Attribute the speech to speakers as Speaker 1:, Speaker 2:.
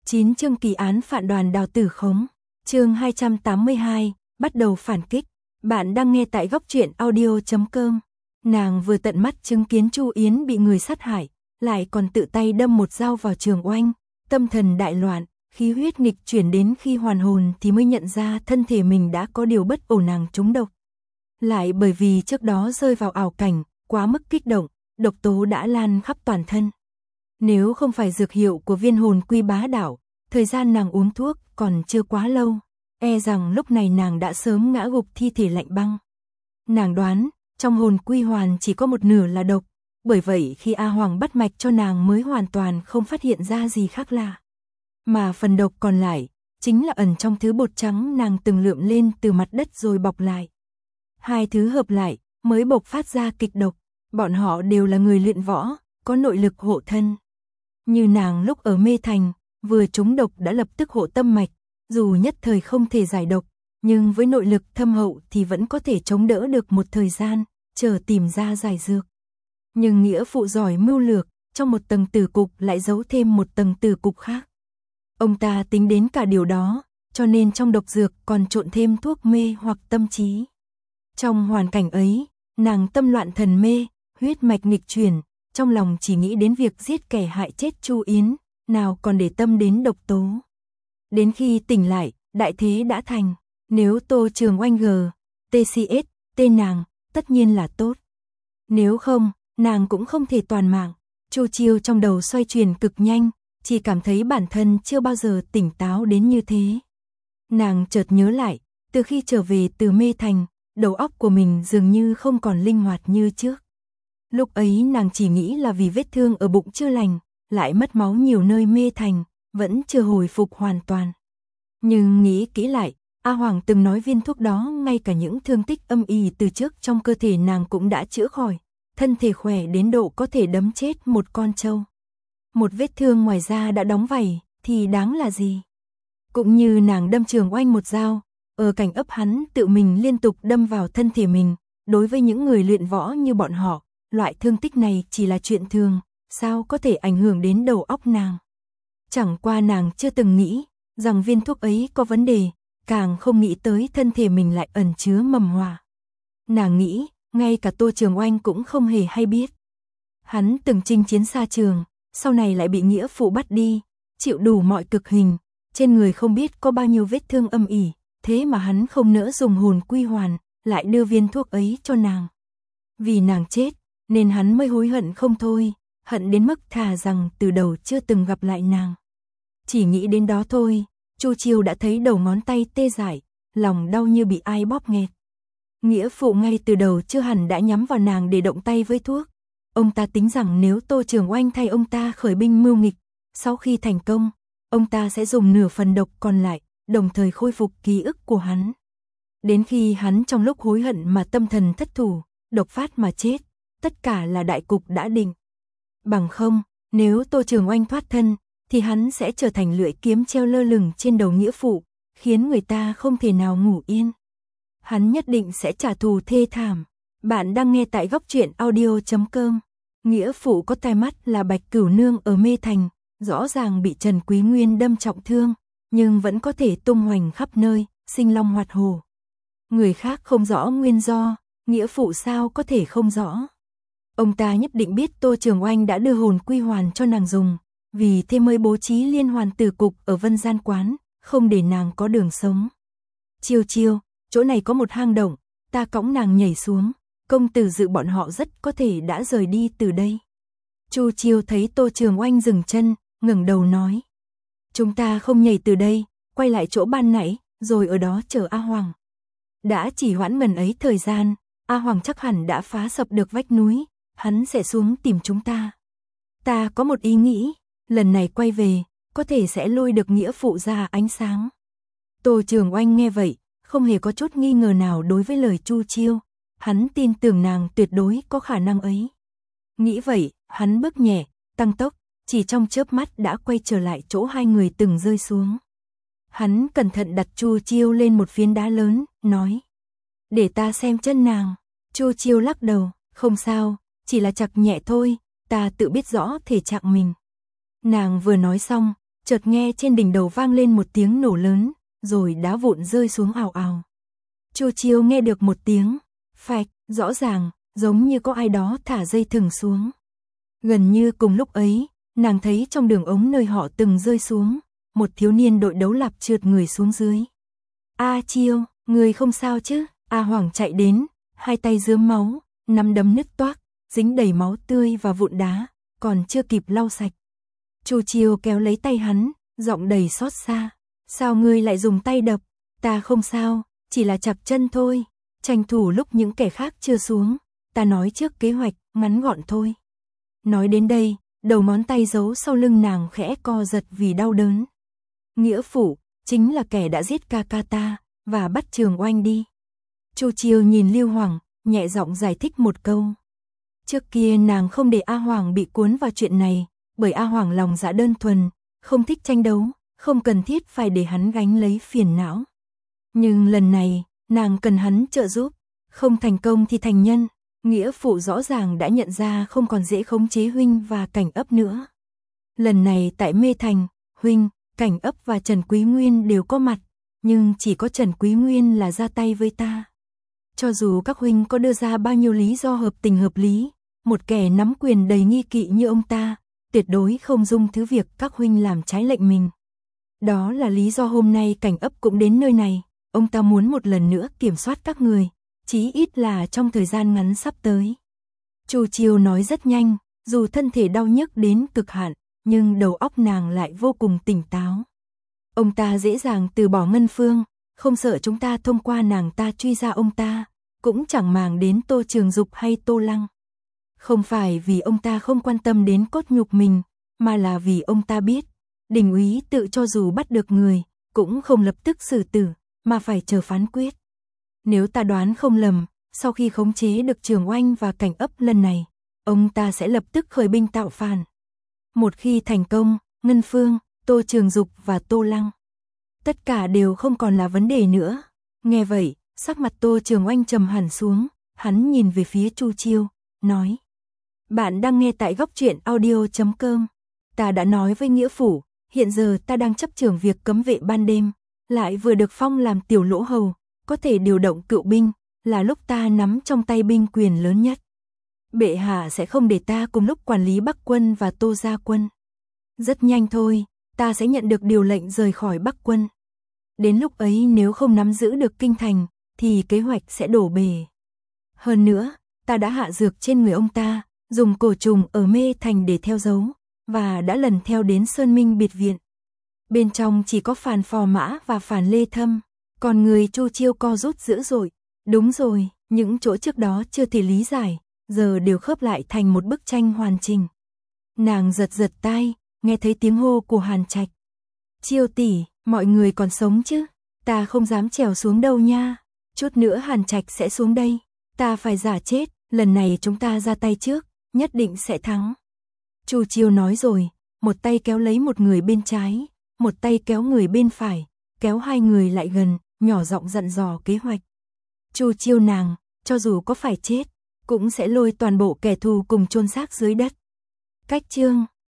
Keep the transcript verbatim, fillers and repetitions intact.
Speaker 1: chín chương kỳ án phản đoàn Đào Tử Khống. Chương hai trăm tám mươi hai, bắt đầu phản kích. Bạn đang nghe tại góc truyện audio chấm com. Nàng vừa tận mắt chứng kiến Chu Yến bị người sát hại, lại còn tự tay đâm một dao vào Trường Oanh, tâm thần đại loạn, khí huyết nghịch chuyển, đến khi hoàn hồn thì mới nhận ra thân thể mình đã có điều bất ổn, nàng trúng độc. Lại bởi vì trước đó rơi vào ảo cảnh, quá mức kích động, độc tố đã lan khắp toàn thân. Nếu không phải dược hiệu của viên hồn quy bá đạo, thời gian nàng uống thuốc còn chưa quá lâu, e rằng lúc này nàng đã sớm ngã gục thi thể lạnh băng. Nàng đoán, trong hồn quy hoàn chỉ có một nửa là độc, bởi vậy khi A Hoàng bắt mạch cho nàng mới hoàn toàn không phát hiện ra gì khác lạ. Mà phần độc còn lại, chính là ẩn trong thứ bột trắng nàng từng lượm lên từ mặt đất rồi bọc lại. Hai thứ hợp lại, mới bộc phát ra kịch độc, bọn họ đều là người luyện võ, có nội lực hộ thân. Như nàng lúc ở Mê Thành, vừa trúng độc đã lập tức hộ tâm mạch, dù nhất thời không thể giải độc, nhưng với nội lực thâm hậu thì vẫn có thể chống đỡ được một thời gian, chờ tìm ra giải dược. Nhưng nghĩa phụ giỏi mưu lược, trong một tầng tử cục lại giấu thêm một tầng tử cục khác. Ông ta tính đến cả điều đó, cho nên trong độc dược còn trộn thêm thuốc mê hoặc tâm trí. Trong hoàn cảnh ấy, nàng tâm loạn thần mê, huyết mạch nghịch chuyển, trong lòng chỉ nghĩ đến việc giết kẻ hại chết Chu Yến, nào còn để tâm đến độc tố. Đến khi tỉnh lại, đại thế đã thành, nếu Tô Trường Oanh G, tê xê ét, tên nàng, tất nhiên là tốt. Nếu không, nàng cũng không thể toàn mạng. Chu Chiêu trong đầu xoay chuyển cực nhanh, chỉ cảm thấy bản thân chưa bao giờ tỉnh táo đến như thế. Nàng chợt nhớ lại, từ khi trở về từ Mê Thành, đầu óc của mình dường như không còn linh hoạt như trước. Lúc ấy nàng chỉ nghĩ là vì vết thương ở bụng chưa lành, lại mất máu nhiều nơi Mê Thành, vẫn chưa hồi phục hoàn toàn. Nhưng nghĩ kỹ lại, A Hoàng từng nói viên thuốc đó ngay cả những thương tích âm ỉ từ trước trong cơ thể nàng cũng đã chữa khỏi, thân thể khỏe đến độ có thể đấm chết một con trâu. Một vết thương ngoài da đã đóng vảy, thì đáng là gì? Cũng như nàng đâm Trường Oanh một dao, ở cảnh ấp hắn tự mình liên tục đâm vào thân thể mình, đối với những người luyện võ như bọn họ, loại thương tích này chỉ là chuyện thường, sao có thể ảnh hưởng đến đầu óc nàng. Chẳng qua nàng chưa từng nghĩ rằng viên thuốc ấy có vấn đề, càng không nghĩ tới thân thể mình lại ẩn chứa mầm họa. Nàng nghĩ, ngay cả Tô Trường Oanh cũng không hề hay biết. Hắn từng chinh chiến xa trường, sau này lại bị nghĩa phụ bắt đi, chịu đủ mọi cực hình, trên người không biết có bao nhiêu vết thương âm ỉ, thế mà hắn không nỡ dùng hồn quy hoàn, lại đưa viên thuốc ấy cho nàng. Vì nàng chết, nên hắn mới hối hận không thôi, hận đến mức thà rằng từ đầu chưa từng gặp lại nàng. Chỉ nghĩ đến đó thôi, Chu Chiêu đã thấy đầu ngón tay tê dại, lòng đau như bị ai bóp nghẹt. Nghĩa phụ ngay từ đầu chưa hẳn đã nhắm vào nàng để động tay với thuốc. Ông ta tính rằng nếu Tô Trường Oanh thay ông ta khởi binh mưu nghịch, sau khi thành công, ông ta sẽ dùng nửa phần độc còn lại, đồng thời khôi phục ký ức của hắn. Đến khi hắn trong lúc hối hận mà tâm thần thất thủ, độc phát mà chết, tất cả là đại cục đã định. Bằng không, nếu Tô Trường Oanh thoát thân, thì hắn sẽ trở thành lưỡi kiếm treo lơ lửng trên đầu nghĩa phụ, khiến người ta không thể nào ngủ yên. Hắn nhất định sẽ trả thù thê thảm. Bạn đang nghe tại góc truyện audio chấm com. Nghĩa phụ có tai mắt là Bạch Cửu Nương ở Mê Thành, rõ ràng bị Trần Quý Nguyên đâm trọng thương, nhưng vẫn có thể tung hoành khắp nơi, sinh long hoạt hổ. Người khác không rõ nguyên do, nghĩa phụ sao có thể không rõ. Ông ta nhất định biết Tô Trường Oanh đã đưa hồn quy hoàn cho nàng dùng, vì thế mới bố trí liên hoàn tử cục ở Vân Gian Quán, không để nàng có đường sống. Chiêu Chiêu, chỗ này có một hang động, ta cõng nàng nhảy xuống, công tử dự bọn họ rất có thể đã rời đi từ đây. Chu Chiêu thấy Tô Trường Oanh dừng chân, ngẩng đầu nói. Chúng ta không nhảy từ đây, quay lại chỗ ban nãy, rồi ở đó chờ A Hoàng. Đã chỉ hoãn ngần ấy thời gian, A Hoàng chắc hẳn đã phá sập được vách núi, hắn sẽ xuống tìm chúng ta. Ta có một ý nghĩ, lần này quay về, có thể sẽ lôi được nghĩa phụ ra ánh sáng. Tô Trường Oanh nghe vậy, không hề có chút nghi ngờ nào đối với lời Chu Chiêu, hắn tin tưởng nàng tuyệt đối có khả năng ấy. Nghĩ vậy, hắn bước nhẹ, tăng tốc, chỉ trong chớp mắt đã quay trở lại chỗ hai người từng rơi xuống. Hắn cẩn thận đặt Chu Chiêu lên một phiến đá lớn, nói. Để ta xem chân nàng. Chu Chiêu lắc đầu, không sao, chỉ là chặt nhẹ thôi, ta tự biết rõ thể trạng mình. Nàng vừa nói xong, chợt nghe trên đỉnh đầu vang lên một tiếng nổ lớn, rồi đá vụn rơi xuống ào ào. Chu Chiêu nghe được một tiếng phạch, rõ ràng, giống như có ai đó thả dây thừng xuống. Gần như cùng lúc ấy, nàng thấy trong đường ống nơi họ từng rơi xuống, một thiếu niên đội đấu lạp trượt người xuống dưới. A Chiêu, người không sao chứ? A Hoàng chạy đến, hai tay rướm máu, nắm đấm nứt toác, dính đầy máu tươi và vụn đá, còn chưa kịp lau sạch. Chu Chiêu kéo lấy tay hắn, giọng đầy xót xa. Sao ngươi lại dùng tay đập? Ta không sao, chỉ là chập chân thôi. Tranh thủ lúc những kẻ khác chưa xuống, ta nói trước kế hoạch, ngắn gọn thôi. Nói đến đây, đầu ngón tay giấu sau lưng nàng khẽ co giật vì đau đớn. Nghĩa Phụ, chính là kẻ đã giết ca ca ta, và bắt Trường Oanh đi. Chu Chiêu nhìn Lưu Hoàng, nhẹ giọng giải thích một câu. Trước kia nàng không để A Hoàng bị cuốn vào chuyện này, bởi A Hoàng lòng dạ đơn thuần, không thích tranh đấu, không cần thiết phải để hắn gánh lấy phiền não. Nhưng lần này, nàng cần hắn trợ giúp, không thành công thì thành nhân. Nghĩa Phụ rõ ràng đã nhận ra không còn dễ khống chế Huynh và Cảnh Ấp nữa. Lần này tại Mê Thành, Huynh, Cảnh Ấp và Trần Quý Nguyên đều có mặt, nhưng chỉ có Trần Quý Nguyên là ra tay với ta. Cho dù các Huynh có đưa ra bao nhiêu lý do hợp tình hợp lý, một kẻ nắm quyền đầy nghi kỵ như ông ta, tuyệt đối không dung thứ việc các Huynh làm trái lệnh mình. Đó là lý do hôm nay Cảnh Ấp cũng đến nơi này, ông ta muốn một lần nữa kiểm soát các người, chí ít là trong thời gian ngắn sắp tới. Chu Chiêu nói rất nhanh, dù thân thể đau nhức đến cực hạn, nhưng đầu óc nàng lại vô cùng tỉnh táo. Ông ta dễ dàng từ bỏ Ngân Phương, không sợ chúng ta thông qua nàng ta truy ra ông ta, cũng chẳng màng đến Tô Trường Dục hay Tô Lăng. Không phải vì ông ta không quan tâm đến cốt nhục mình, mà là vì ông ta biết, Đình úy tự cho dù bắt được người, cũng không lập tức xử tử, mà phải chờ phán quyết. Nếu ta đoán không lầm, sau khi khống chế được Trường Oanh và Cảnh Ấp lần này, ông ta sẽ lập tức khởi binh tạo phản. Một khi thành công, Ngân Phương, Tô Trường Dục và Tô Lăng, tất cả đều không còn là vấn đề nữa. Nghe vậy, sắc mặt Tô Trường Oanh trầm hẳn xuống, hắn nhìn về phía Chu Chiêu, nói: Bạn đang nghe tại góc truyện audio chấm com. Ta đã nói với Nghĩa Phủ, hiện giờ ta đang chấp trưởng việc cấm vệ ban đêm, lại vừa được phong làm tiểu lỗ hầu, có thể điều động cựu binh, là lúc ta nắm trong tay binh quyền lớn nhất. Bệ hạ sẽ không để ta cùng lúc quản lý Bắc quân và Tô Gia quân. Rất nhanh thôi, ta sẽ nhận được điều lệnh rời khỏi Bắc quân. Đến lúc ấy nếu không nắm giữ được kinh thành, thì kế hoạch sẽ đổ bể. Hơn nữa, ta đã hạ dược trên người ông ta, dùng cổ trùng ở Mê Thành để theo dấu, và đã lần theo đến Sơn Minh biệt viện. Bên trong chỉ có Phàn Phò Mã và Phàn Lê Thâm, còn người Chu Chiêu co rút dữ dội. Đúng rồi, những chỗ trước đó chưa thể lý giải, giờ đều khớp lại thành một bức tranh hoàn chỉnh. Nàng giật giật tai, nghe thấy tiếng hô của Hàn Trạch. Chiêu tỷ, mọi người còn sống chứ? Ta không dám trèo xuống đâu nha. Chút nữa Hàn Trạch sẽ xuống đây. Ta phải giả chết, lần này chúng ta ra tay trước, nhất định sẽ thắng. Chu Chiêu nói rồi, một tay kéo lấy một người bên trái, một tay kéo người bên phải, kéo hai người lại gần, nhỏ giọng dặn dò kế hoạch. Chu Chiêu nàng, cho dù có phải chết, cũng sẽ lôi toàn bộ kẻ thù cùng chôn xác dưới đất. Cách chương